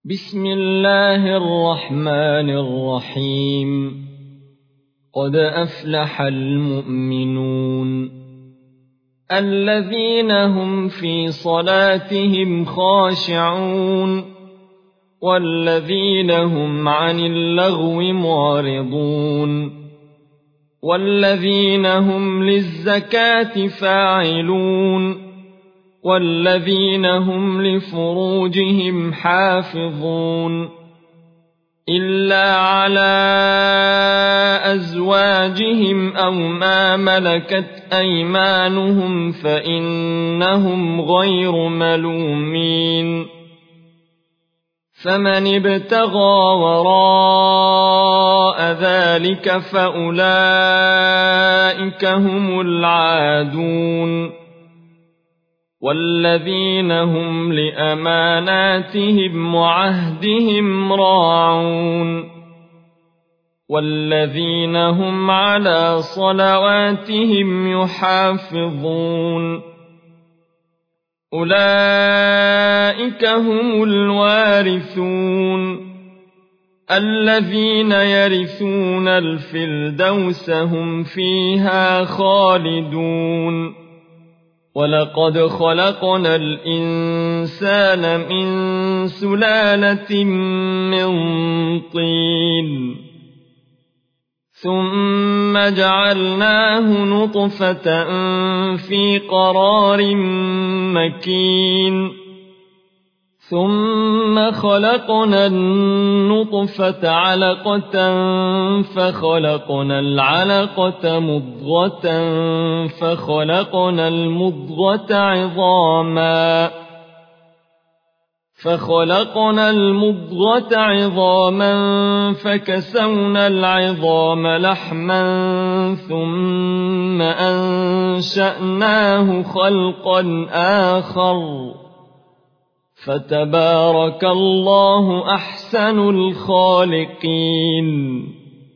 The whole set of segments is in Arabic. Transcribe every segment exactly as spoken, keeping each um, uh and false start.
بسم الله الرحمن الرحيم قد أفلح المؤمنون الذين هم في صلاتهم خاشعون والذين هم عن اللغو معرضون والذين هم للزكاة فاعلون والذين هم لفروجهم حافظون إلا على أزواجهم أو ما ملكت أيمانهم فإنهم غير ملومين فمن ابتغى وراء ذلك فأولئك هم العادون والذين هم لأماناتهم وعهدهم راعون والذين هم على صلواتهم يحافظون أولئك هم الوارثون الذين يرثون الفردوس هم فيها خالدون ولقد خلقنا الإنسان من سلالة من طين ثم جعلناه نطفة في قرار مكين ثم خلقنا النطفة علقة فخلقنا العلقة مضغة فخلقنا المضغة عظاما فخلقنا المضغة عظاما فكسونا العظام لحما ثم أنشأناه خلقا آخر فتبارك الله أحسن الخالقين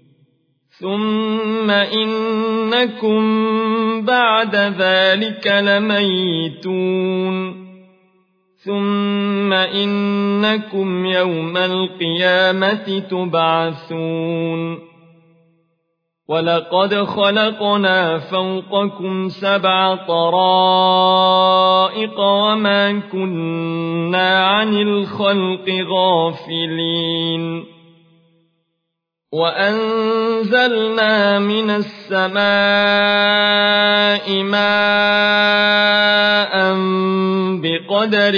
ثم إنكم بعد ذلك لميتون ثم إنكم يوم القيامة تبعثون ولقد خلقنا فوقكم سبع طرائق وما كنا عن الخلق غافلين وأنزلنا من السماء ماء بقدر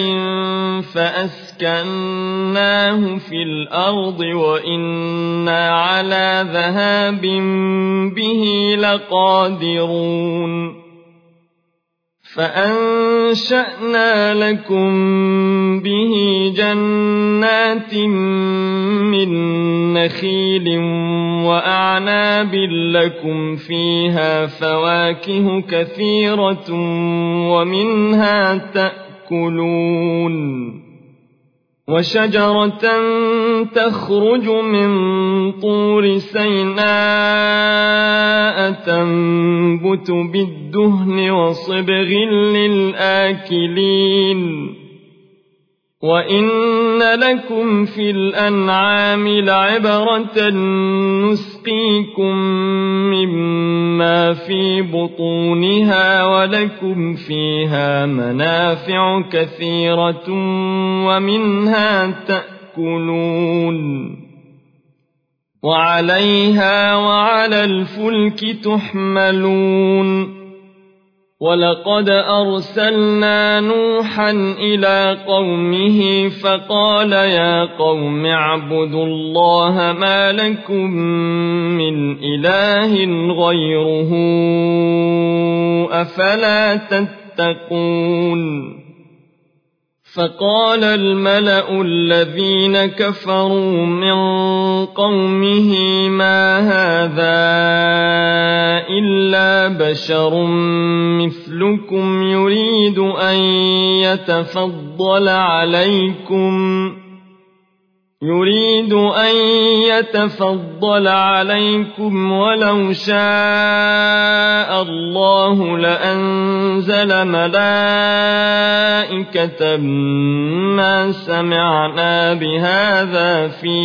فأسكناه في الأرض وإنا على ذهاب به لقادرون فأنشأنا لكم به جنات من نخيل وأعناب لكم فيها فواكه كثيرة ومنها تأكلون وشجرة تخرج من طور سيناء تنبت بالدهن وصبغ للآكلين وإن لكم في الأنعام لعبرة نسقيكم مما في بطونها ولكم فيها منافع كثيرة ومنها تأكلون وعليها وعلى الفلك تحملون ولقد أرسلنا نوحا إلى قومه فقال يا قوم اعبدوا الله ما لكم من إله غيره أفلا تتقون فقال الملأ الذين كفروا من قومه ما هذا إلا بشر مثلكم يريد أن يتفضل عليكم يريد أن يتفضل عليكم ولو شاء الله لأنزل ملائكة ما سمعنا بهذا في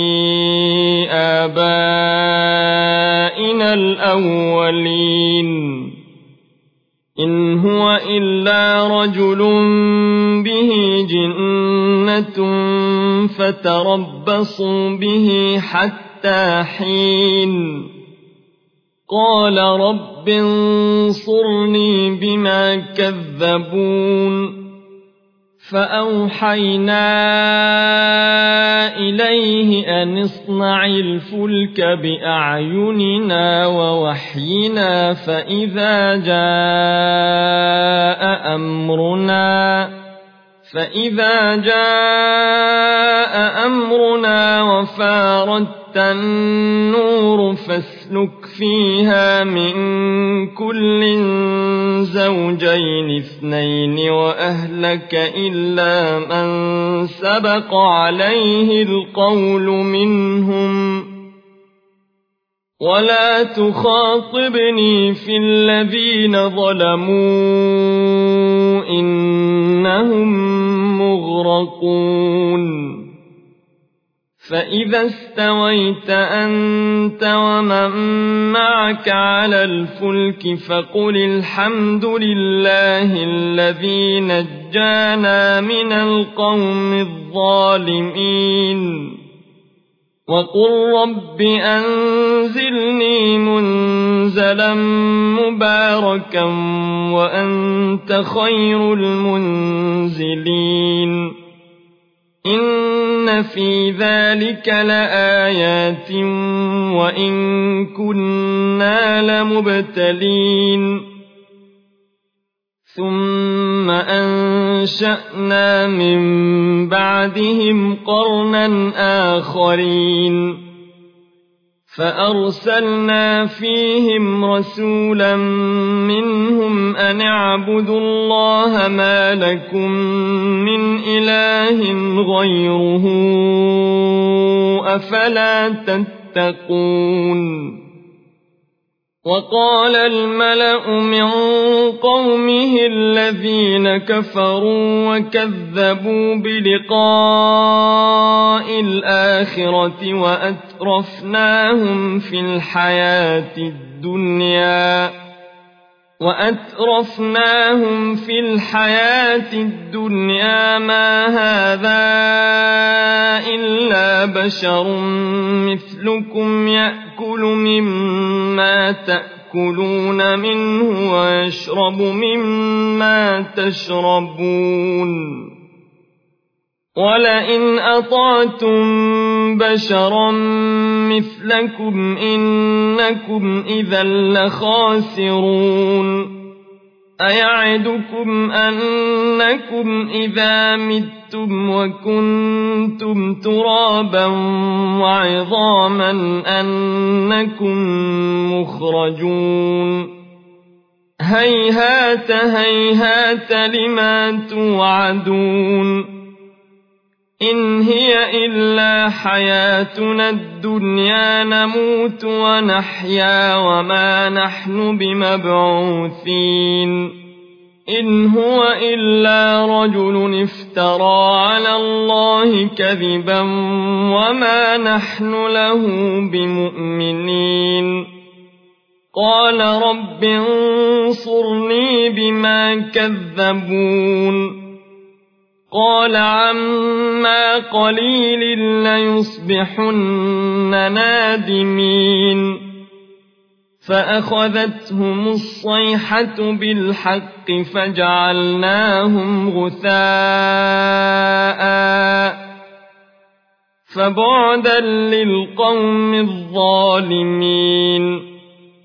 آبائنا الأولين إن هو إلا رجل به جنة فتربصوا به حتى حين قال رب انصرني بما كذبون فأوحينا إليه أن اصنع الفلك بأعيننا ووحينا فإذا جاء أمرنا فإذا جاء أمرنا وفارت النور فاسلك فيها من كل زوجين اثنين وأهلك إلا من سبق عليه القول منهم ولا تخاطبني في الذين ظلموا إنهم مغرقون فإذا استويت أنت ومن معك على الفلك فقل الحمد لله الذي نجانا من القوم الظالمين وقل رب أنزلني منزلا مباركا وأنت خير المنزلين إن في ذلك لآيات وإن كنا لمبتلين ثم أنشأنا من بعدهم قرنا آخرين فأرسلنا فيهم رسولا منهم أن اعبدوا الله ما لكم من إله غيره أفلا تتقون وقال الملأ من قومه الذين كفروا وكذبوا بلقاء الآخرة وأترفناهم في الحياة الدنيا وأترفناهم في الحياة الدنيا ما هذا إلا بشر مثلكم يأكل مما تأكلون منه ويشرب مما تشربون ولئن أطعتم بشرا مثلكم إنكم إذا لخاسرون أيعدكم أنكم إذا متم وكنتم ترابا وعظاما أنكم مخرجون هيهات هيهات لما توعدون إن هي إلا حياتنا الدنيا نموت ونحيا وما نحن بمبعوثين إن هو إلا رجل افترى على الله كذبا وما نحن له بمؤمنين قال رب انصرني بما كذبون قال عما قليل ليصبحن نادمين فأخذتهم الصيحة بالحق فجعلناهم غثاء فبعدا للقوم الظالمين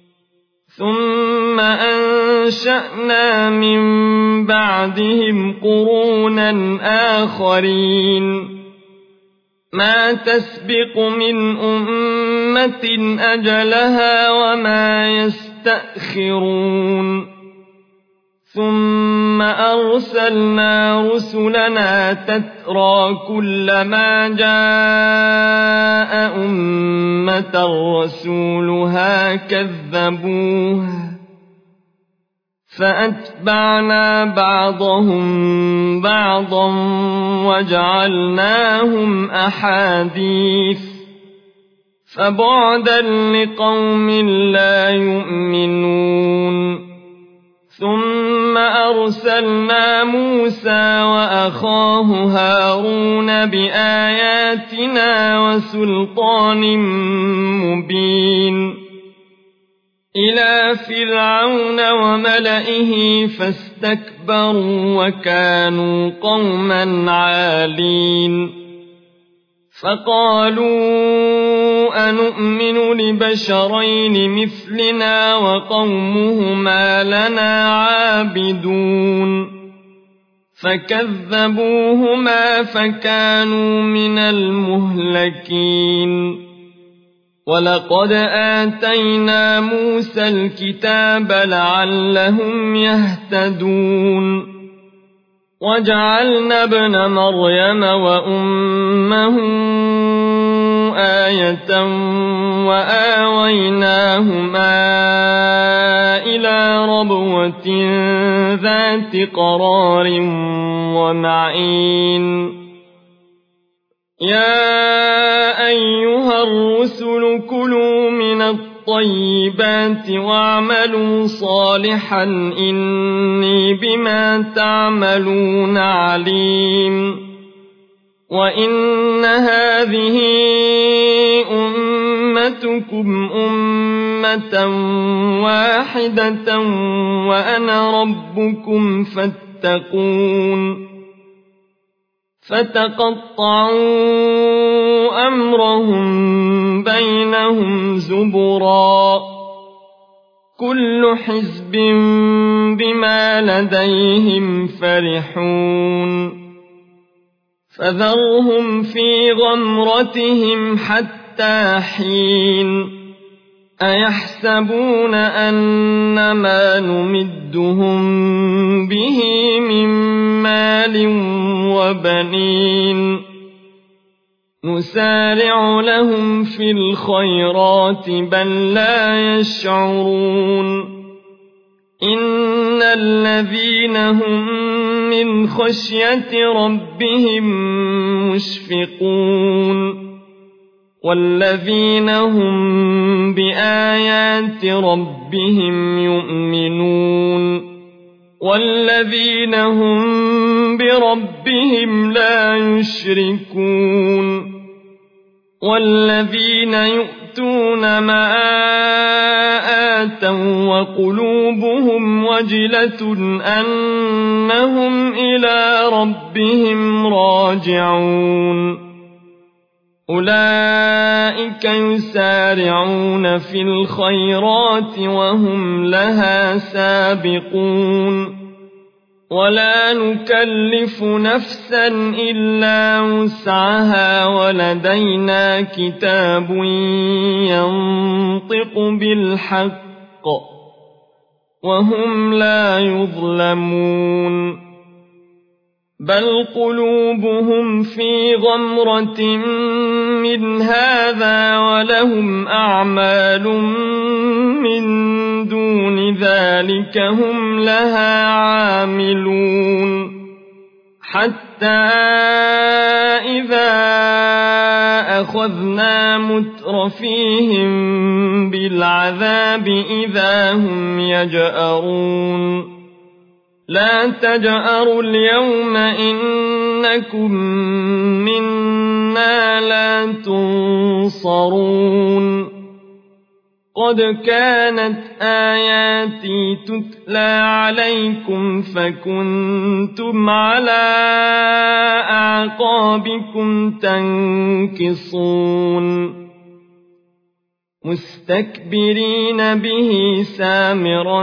ثم أنشأنا من بعدهم قرونا آخرين ما تسبق من أمة أجلها وما يستأخرون ثم أرسلنا رسلنا تترى كلما جاء أمة رسولها كذبوه فأتبعنا بعضهم بعضا وجعلناهم أحاديث فبعدا لقوم لا يؤمنون ثم أرسلنا موسى وأخاه هارون بآياتنا وسلطان مبين إلى فرعون وملئه فاستكبروا وكانوا قوما عالين فقالوا أنؤمن لبشرين مثلنا وقومهما لنا عابدون فكذبوهما فكانوا من المهلكين ولقد آتينا موسى الكتاب لعلهم يهتدون وجعلنا ابن مريم وأمه آية وآويناهما إلى ربوة ذات قرار ومعين يا أيها الرسل كلوا من الطيبات واعملوا صالحا إني بما تعملون عليم وإن هذه أمتكم أمة واحدة وأنا ربكم فاتقون فتقطعوا أمرهم بينهم زبرا كل حزب بما لديهم فرحون فذرهم في غمرتهم حتى حين أيحسبون أن ما نمدهم به من مال وبنين نسارع لهم في الخيرات بل لا يشعرون إن الذين هم من خشية ربهم مشفقون والذين هم بآيات ربهم يؤمنون والذين هم بربهم لا يشركون والذين يؤتون ما آتوا وقلوبهم وجلة أنهم إلى ربهم راجعون أولئك يسارعون في الخيرات وهم لها سابقون ولا نكلف نفسا إلا وسعها ولدينا كتاب ينطق بالحق وهم لا يظلمون بل قلوبهم في غمرة من هذا ولهم أعمال من دون ذلك هم لها عاملون حتى إذا أخذنا مترفيهم بالعذاب إذا هم يجأرون لا تجأروا اليوم إنكم منا لا تنصرون قد كانت آياتي تتلى عليكم فكنتم على أعقابكم تنكصون مستكبرين به سامرا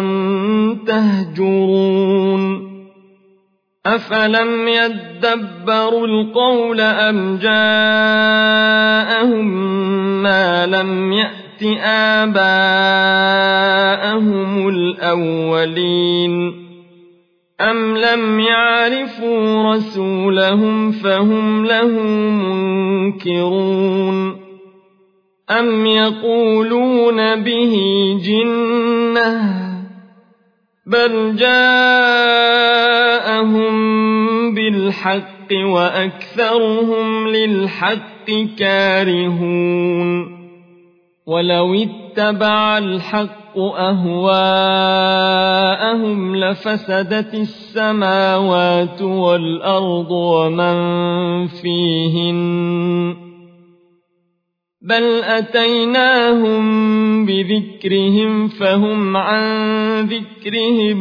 تهجرون أفلم يدبروا القول أم جاءهم ما لم يأت آباءهم الأولين أم لم يعرفوا رسولهم فهم له منكرون أم يقولون به جنة بل جاءهم بالحق وأكثرهم للحق كارهون ولو اتبع الحق أهواءهم لفسدت السماوات والأرض ومن فيهن بل أتيناهم بذكرهم فهم عن ذكرهم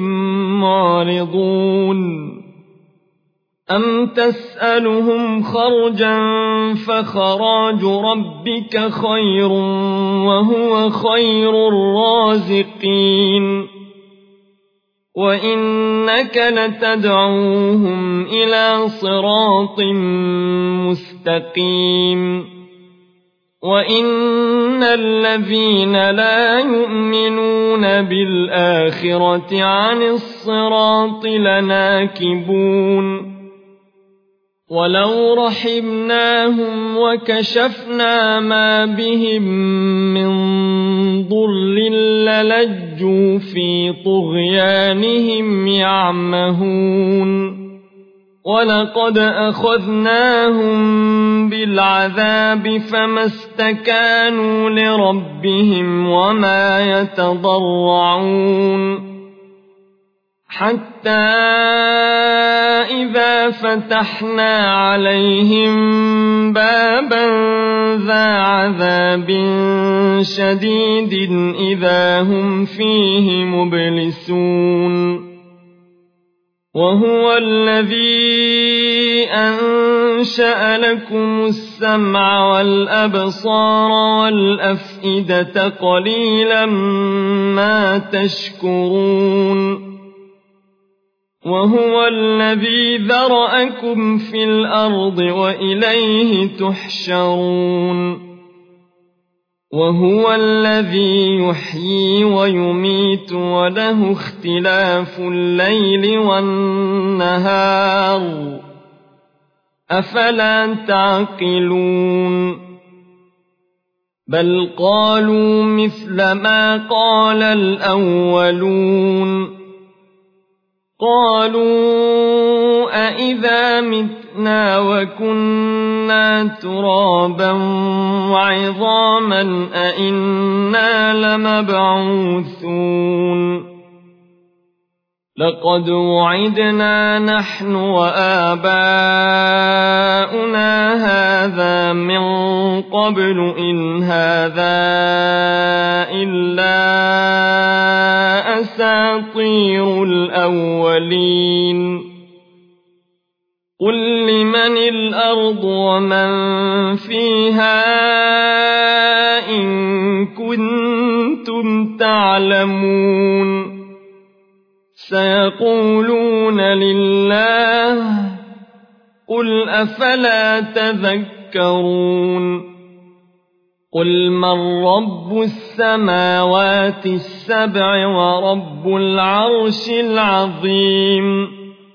معرضون أم تسألهم خرجا فخراج ربك خير وهو خير الرازقين وإنك لتدعوهم إلى صراط مستقيم وإن الذين لا يؤمنون بالآخرة عن الصراط لناكبون ولو رحمناهم وكشفنا ما بهم من ضر للجوا في طغيانهم يعمهون ولقد أخذناهم بالعذاب فما استكانوا لربهم وما يتضرعون حتى إذا فتحنا عليهم بابا ذا عذاب شديد إذا هم فيه مبلسون وهو الذي أنشأ لكم السمع والأبصار والأفئدة قليلا ما تشكرون وهو الذي ذرأكم في الأرض وإليه تحشرون وهو الذي يحيي ويميت وله اختلاف الليل والنهار أفلا تعقلون بل قالوا مثل ما قال الأولون قالوا أإذا متنا وكنا ترابا وعظاما أإنا لمبعوثون لقد وعدنا نحن وآباؤنا هذا من قبل إن هذا إلا أساطير الأولين قل لمن الأرض ومن فيها إن كنتم تعلمون سيقولون لله قل أفلا تذكرون قل من رب السماوات السبع ورب العرش العظيم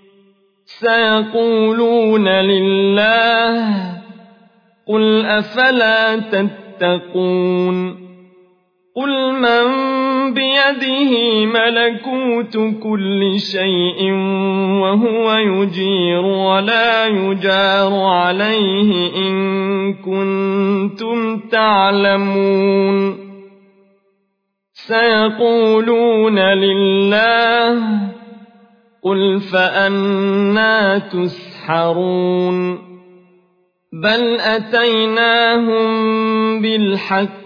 سيقولون لله قل أفلا تتقون قل من بيده ملكوت كل شيء وهو يجير ولا يجار عليه إن كنتم تعلمون سيقولون لله قل فأنى تسحرون بل أتيناهم بالحق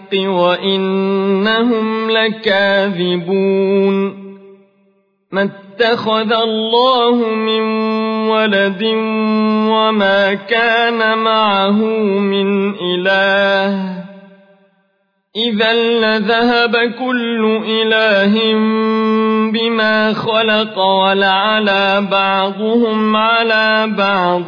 وإنهم لكاذبون ما اتخذ الله من ولد وما كان معه من إله إذا لذهب كل إله بما خلق ولعلى بعضهم على بعض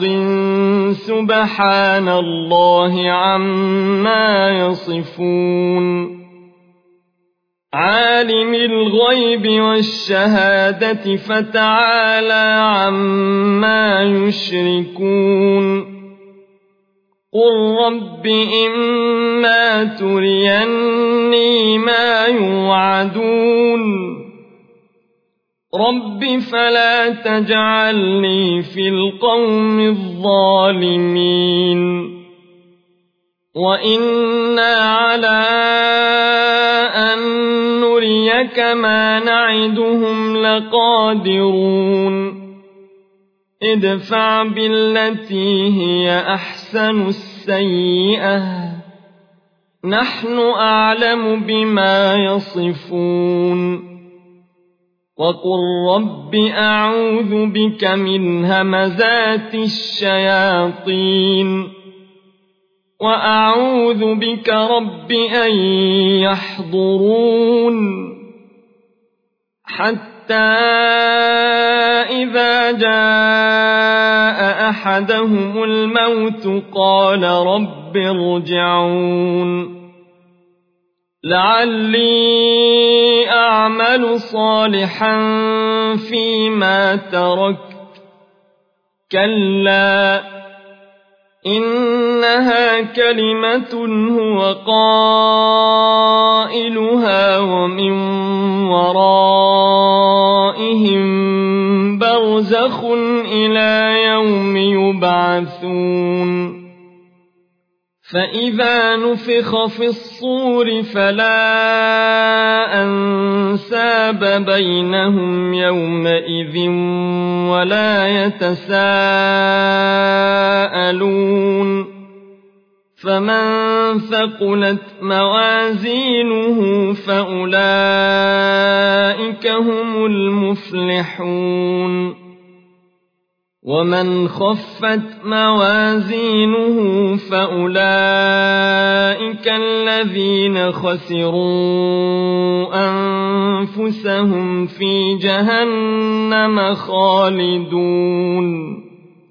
سبحان الله عما يصفون عالم الغيب والشهادة فتعالى عما يشركون قل رب إما تريني ما يوعدون رب فلا تجعلني في القوم الظالمين وإنا على أن نريك ما نعدهم لقادرون ادفع بالتي هي أحسن السيئة نحن أعلم بما يصفون وقل رب أعوذ بك من همزات الشياطين وأعوذ بك رب أن يحضرون حتى إذا جاء أحدهم الموت قال رب ارجعون لعلي أعمل صالحا فيما تركت كلا إنها كلمة هو قائلها ومن ورائهم برزخ إلى يوم يبعثون فإذا نفخ في الصور فلا أنساب بينهم يومئذ ولا يتساءلون فمن ثقلت موازينه فأولئك هم المفلحون ومن خفت موازينه فأولئك الذين خسروا أنفسهم في جهنم خالدون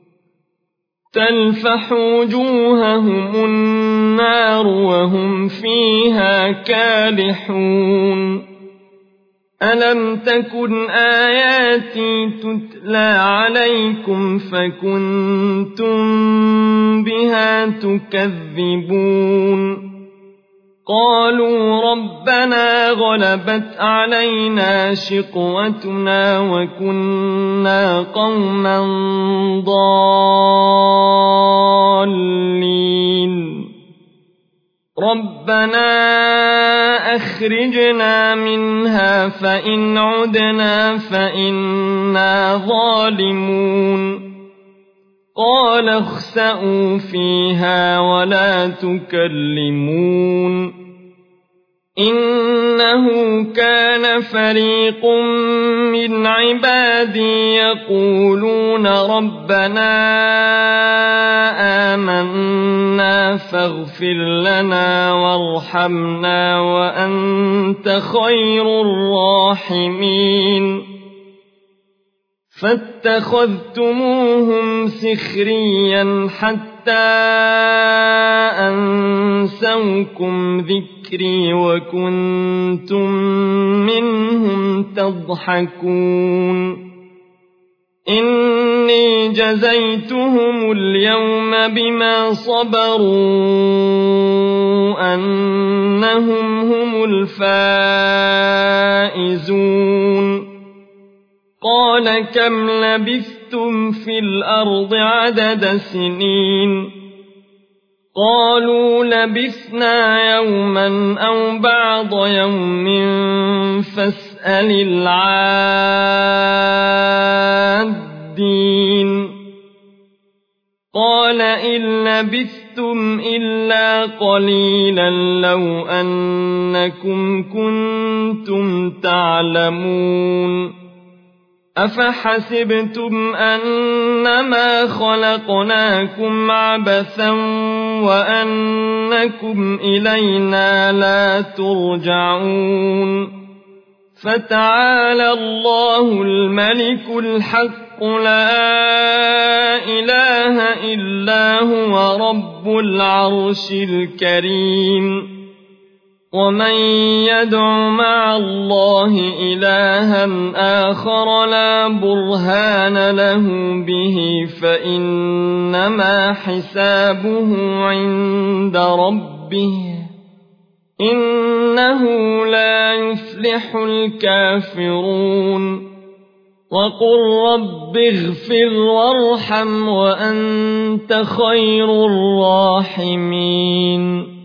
تلفح وجوههم النار وهم فيها كالحون ألم تكن آياتي تتلى عليكم فكنتم بها تكذبون قالوا ربنا غلبت علينا شقوتنا وكنا قوما ضالين ربنا أخرجنا منها فإن عدنا فإنا ظالمون قال اخسئوا فيها ولا تكلمون إنه كان فريق من عبادي يقولون ربنا آمنا فاغفر لنا وارحمنا وأنت خير الراحمين فاتخذتموهم سخريا حتى أنسوكم ذكري وكنتم منهم تضحكون إني جزيتهم اليوم بما صبروا أنهم هم الفائزون قال كم لبثتم في الأرض عدد سنين قالوا لبثنا يوما أو بعض يوم فاسأل العادين قال إن لبثتم إلا قليلا لو أنكم كنتم تعلمون أفحسبتم أنما خلقناكم عبثا وأنكم إلينا لا ترجعون فتعالى الله الملك الحق لا إله إلا هو رب العرش الكريم ومن يدع مع الله إلها آخر لا برهان له به فإنما حسابه عند ربه إنه لا يفلح الكافرون وقل رب اغفر وارحم وأنت خير الراحمين